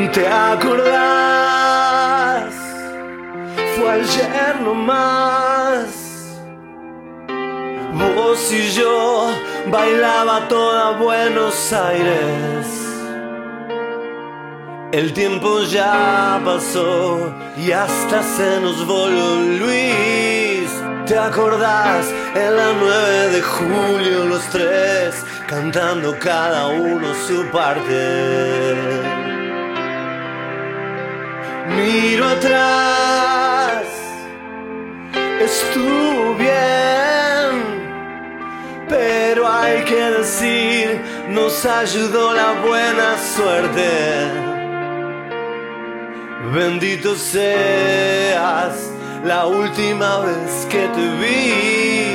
¿Te acordás? Fue ayer nomás. Vos y yo bailaba toda Buenos Aires. El tiempo ya pasó y hasta se nos volvió Luis. ¿Te acordás? En la 9 de julio los tres cantando cada uno su parte. Miro atrás, estuvo bien, pero hay que decir, nos ayudó la buena suerte. Bendito seas, la última vez que te vi.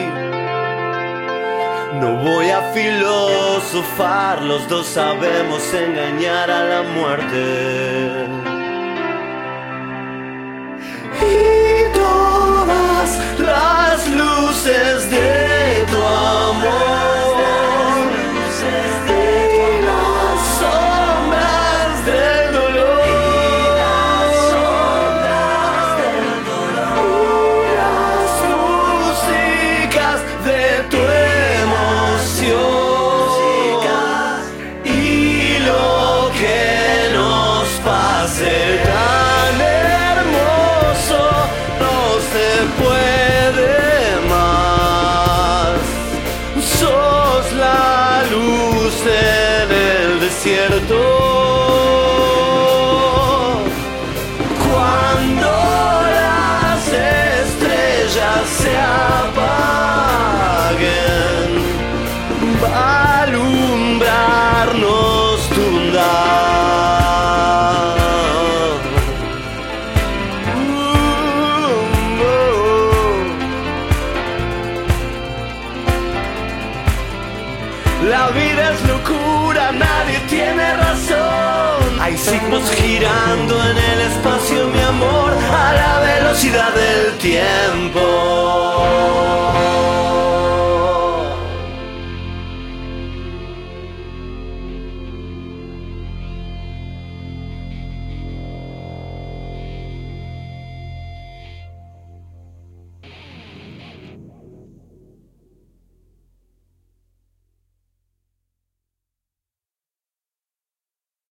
No voy a filosofar, los dos sabemos engañar a la muerte. Y todas las luces de tu amor en el desierto. Cuando las estrellas se apaguen, va a alumbrarnos tu bondad. La vida es locura, nadie tiene razón. Hay signos girando en el espacio, mi amor, a la velocidad del tiempo.